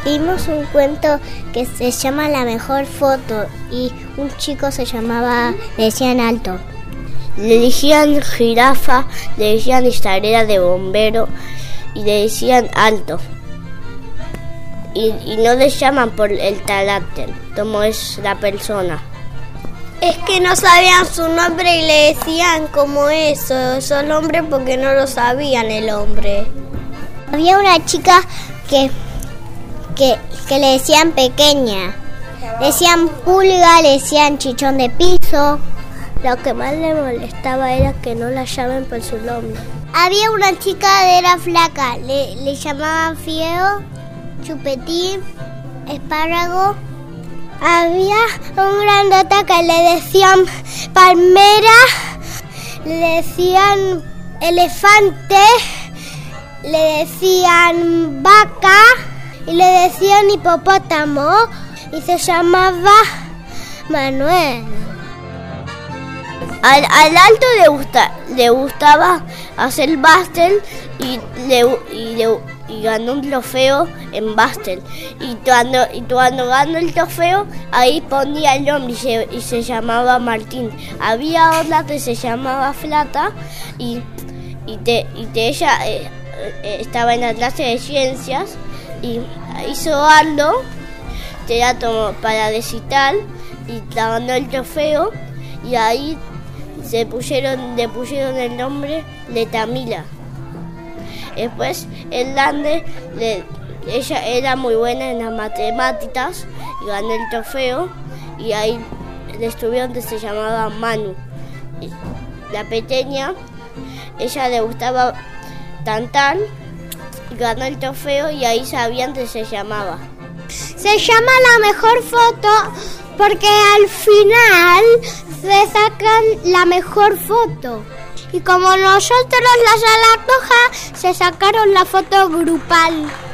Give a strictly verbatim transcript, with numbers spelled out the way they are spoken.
Vimos un cuento que se llama La Mejor Foto y un chico se llamaba, le decían Alto. Le decían Jirafa, le decían Estarera de Bombero y le decían Alto. Y, y no le llaman por el carácter, como es la persona. Es que no sabían su nombre y le decían como eso, son hombres porque no lo sabían el hombre. Había una chica que, que, que le decían Pequeña, le decían Pulga, le decían Chichón de Piso. Lo que más le molestaba era que no la llamen por su nombre. Había una chica que era flaca, le, le llamaban Fieo, Chupetín, Espárrago. Había un grandota que le decían Palmera, le decían Elefante, le decían Vaca y le decían Hipopótamo y se llamaba Manuel. Al, al Alto le, gusta, le gustaba hacer Bastel y, le, y, le, y ganó un trofeo en Bastel. Y cuando, y cuando ganó el trofeo, ahí ponía el nombre y se, y se llamaba Martín. Había otra que se llamaba Flata y, y, te, y te, ella eh, eh, estaba en la clase de ciencias y hizo algo, te da como para recitar y ganó el trofeo y ahí se pusieron, le pusieron el nombre de Tamila. Después el grande, le, ella era muy buena en las matemáticas y ganó el trofeo y ahí le estuvieron que se llamaba Manu. La pequeña, ella le gustaba cantar, ganó el trofeo y ahí sabían que se llamaba. Se llama La Mejor Foto porque al final se sacan la mejor foto. Y como nosotros las Alacoja se sacaron la foto grupal.